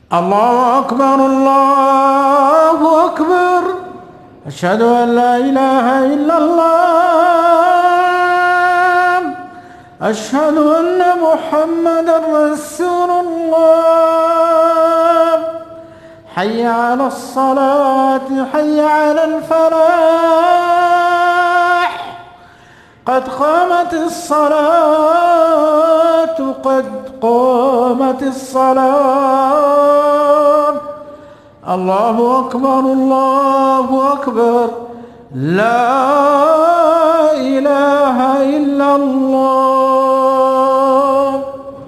الله أكبر الله أكبر. أشهد أن لا إله إلا الله. أشهد أن محمدا رسول الله. حي على الصلاة حي على الفلاح. قد قامت الصلاة قد قامت الصلاة. الله أكبر الله أكبر. لا إله إلا الله.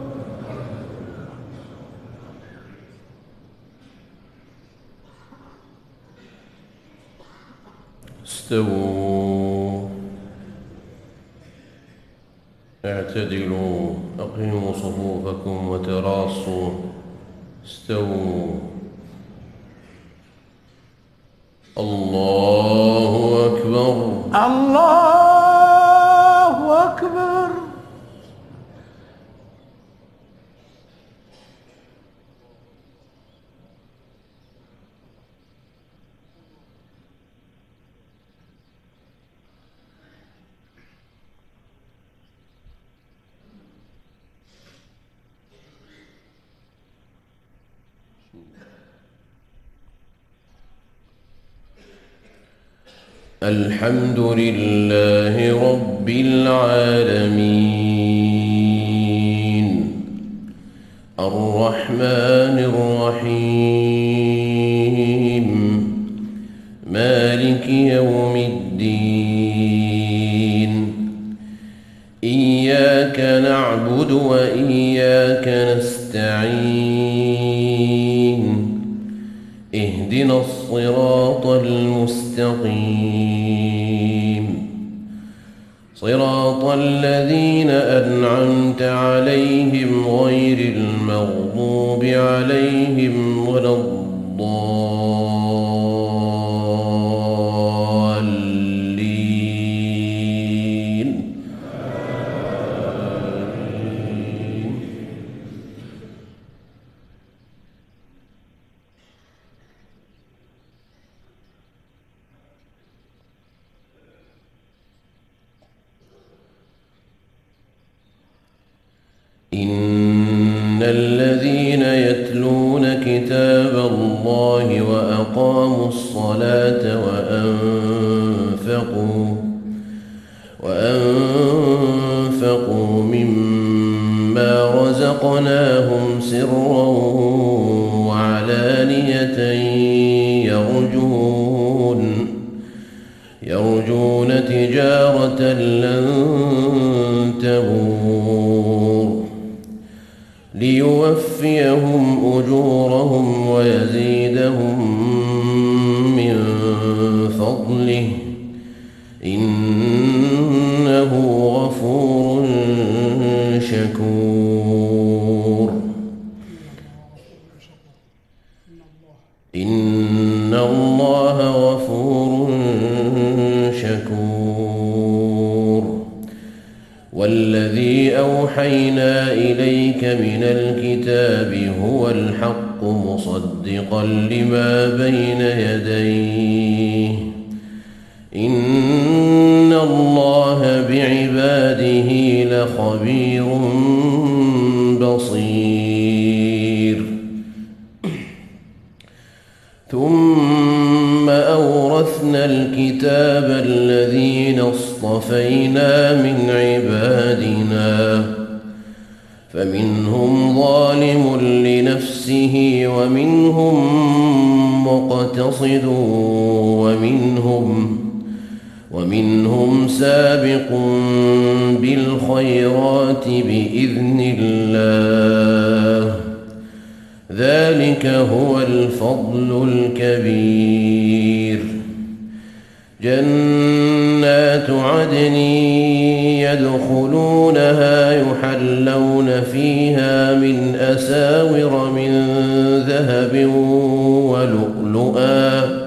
استووا اعتدلوا أقيموا صفوفكم وتراصوا. استووا. الله أكبر الله أكبر. الحمد لله رب العالمين الرحمن الرحيم مالك يوم الدين. إياك نعبد وإياك نستعين. اهدنا الصراط المستقيم صراط الذين أنعمت عليهم غير المغضوب عليهم ولا الضالين. إن الذين يتلون كتاب الله وأقاموا الصلاة وأنفقوا مما رزقناهم سرا وعلانية يرجون تجارة لن تبور ليوفيهم أجورهم ويزيدهم من فضله إنه غفور شكور. إن الله غفور شكور. والذي أوحينا إليك من الكتاب هو الحق مصدقا لما بين يديه. إن الله بعباده لخبير بصير. ثم أورثنا الكتاب الذين اصطفينا من عبادنا فمنهم ظالم لنفسه ومنهم مقتصد ومنهم سابق بالخيرات بإذن الله. ذلك هو الفضل الكبير. جنات عدن يدخلونها يحلون فيها من أساور من ذهب ولؤلؤا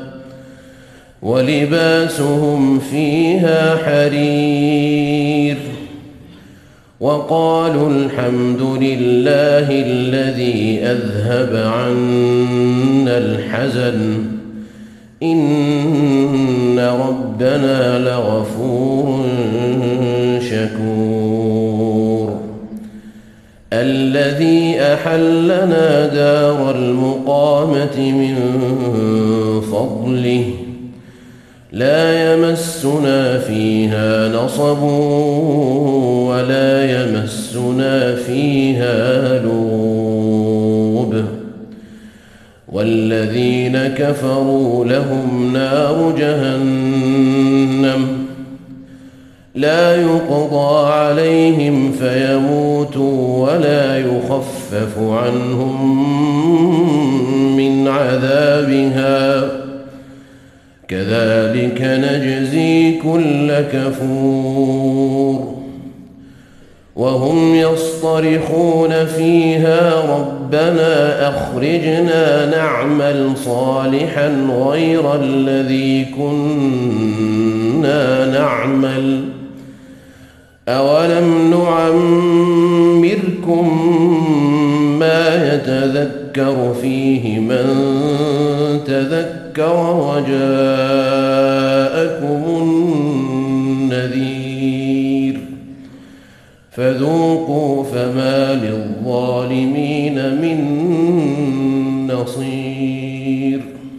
ولباسهم فيها حرير. وقالوا الحمد لله الذي أذهب عنا الحزن إن ربنا لغفور شكور الذي أحلنا دار المقامة من فضله لا يمسنا فيها نصب ولا يمسنا فيها لغوب والذين كفروا لهم نار جهنم لا يقضى عليهم فيموتوا ولا يخفف عنهم من عذابها كذلك نجزي كل كفور وهم يصطرخون فيها ربنا أخرجنا نعمل صالحا غير الذي كنا نعمل أولم نعمركم ما يتذكر فيه من تذكر وجاءكم النذير فذوقوا فما للظالمين من نصير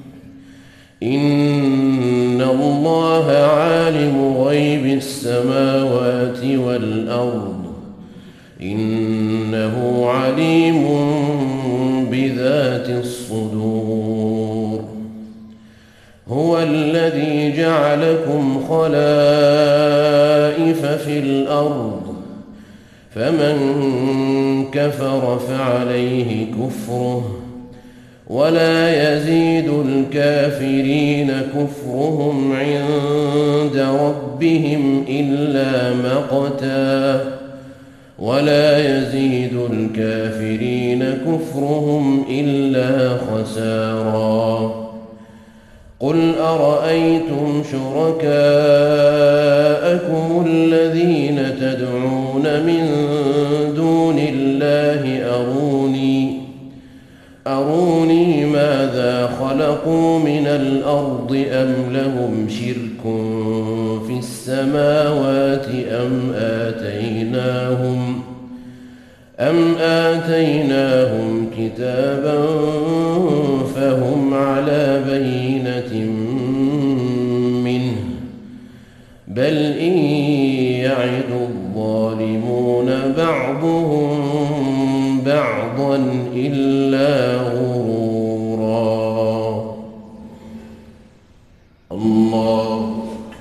إن الله عالم غيب السماوات والأرض إنه عليم بذات الصدور هو الذي جعلكم خلائف في الأرض فمن كفر فعليه كفره ولا يزيد الكافرين كفرهم عند ربهم إلا مقتا ولا يزيد الكافرين كفرهم إلا خسارا قل أرأيتم شركاءكم الذين تدعون من دون الله أروني ماذا خلقوا من الأرض أم لهم شرك في السماوات أم آتيناهم كتابا فهم على بينة منه بل إن يعد الظالمون بعضهم بعضا إلا غرورا الله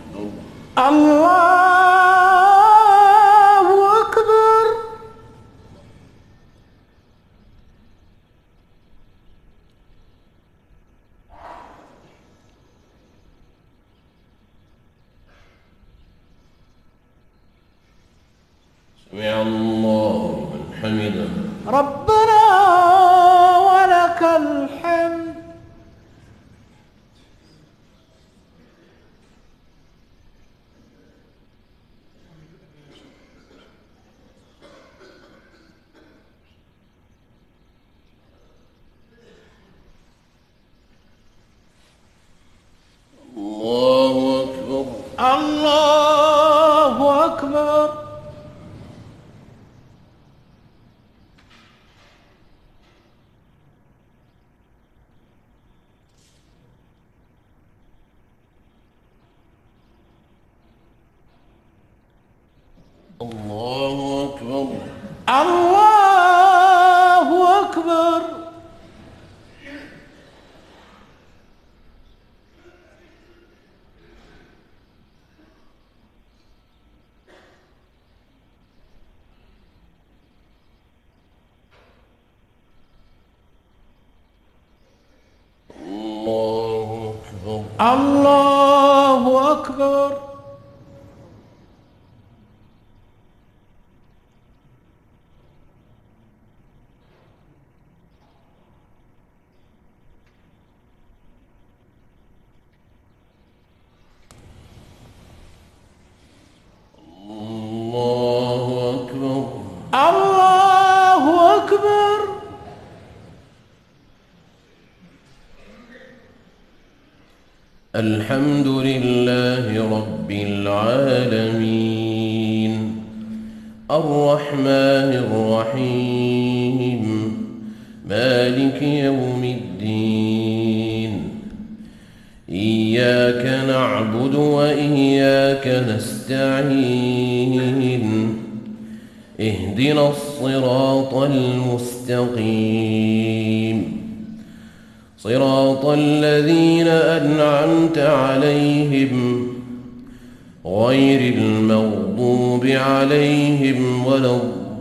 أكبر. سمع الله لمن حمده ربنا ولك الحمد. الله أكبر. الله أكبر. الله أكبر. الله أكبر. الله أكبر. الله أكبر. الله أكبر. الحمد لله رب العالمين الرحمن الرحيم مالك يوم الدين إياك نعبد وإياك نستعين اهدنا الصراط المستقيم صراط الذين أنعمت عليهم غير المغضوب عليهم ولا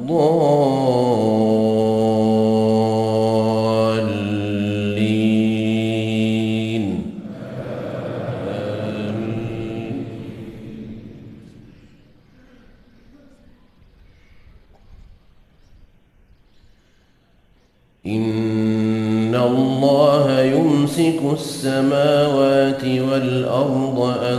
الضالين آمين. إن الله يمسك السماوات والأرض أن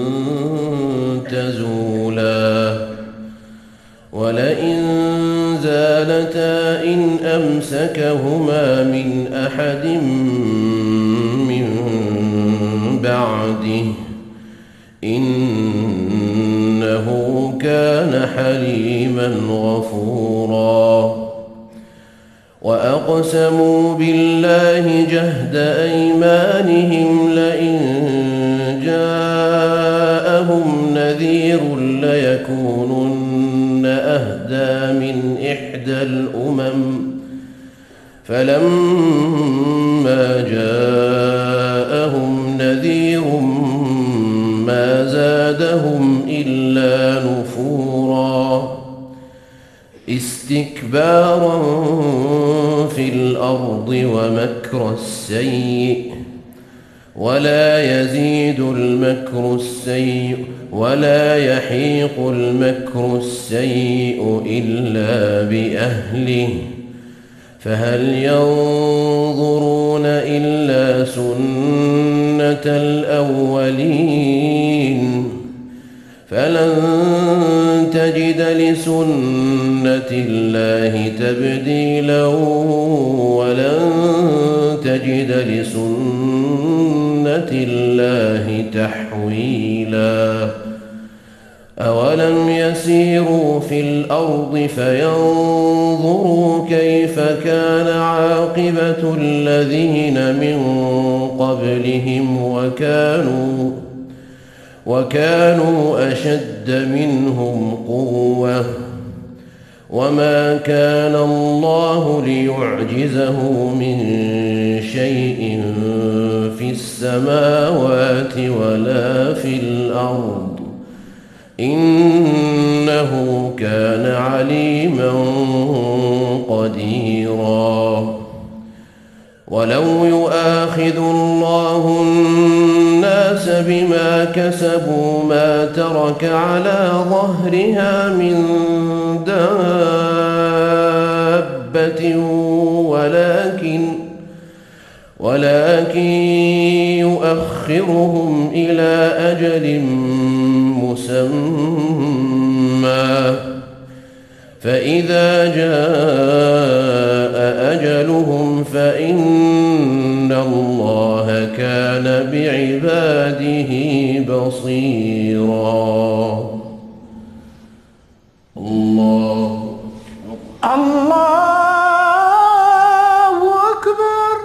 تزولا ولئن زالتا إن أمسكهما من أحد من بعده إنه كان حليما غفورا وأقسموا بالله جهد أيمانهم لئن جاءهم نذير ليكونن أهدى من إحدى الأمم فلما جاءهم نذير ما زادهم إلا نفورا استكبارا في الأرض ومكر السيء ولا يزيد المكر السيء ولا يحيق المكر السيء إلا بأهله فهل ينظرون إلا سنة الأولين فلن تجد لسنة الله تبديلا ولن تجد لسنة الله تحويلا أولم يسيروا في الأرض فينظروا كيف كان عاقبة الذين من قبلهم وكانوا أشد منهم قوة وما كان الله ليعجزه من شيء في السماوات ولا في الأرض إنه كان عليما قديرا ولو يؤاخذ الله الناس بما كسبوا ما ترك على ظهرها من دابة ولكن يؤخرهم إلى أجل مسمى فإذا جاء أجلهم فإن الله كان بعباده بصيرا الله أكبر.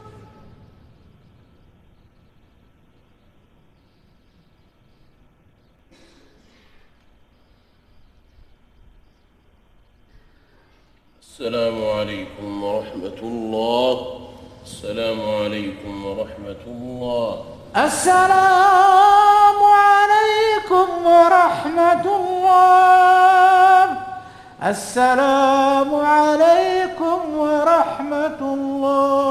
السلام عليكم ورحمة الله. السلام عليكم ورحمة الله. السلام عليكم ورحمة الله. السلام عليكم ورحمة الله.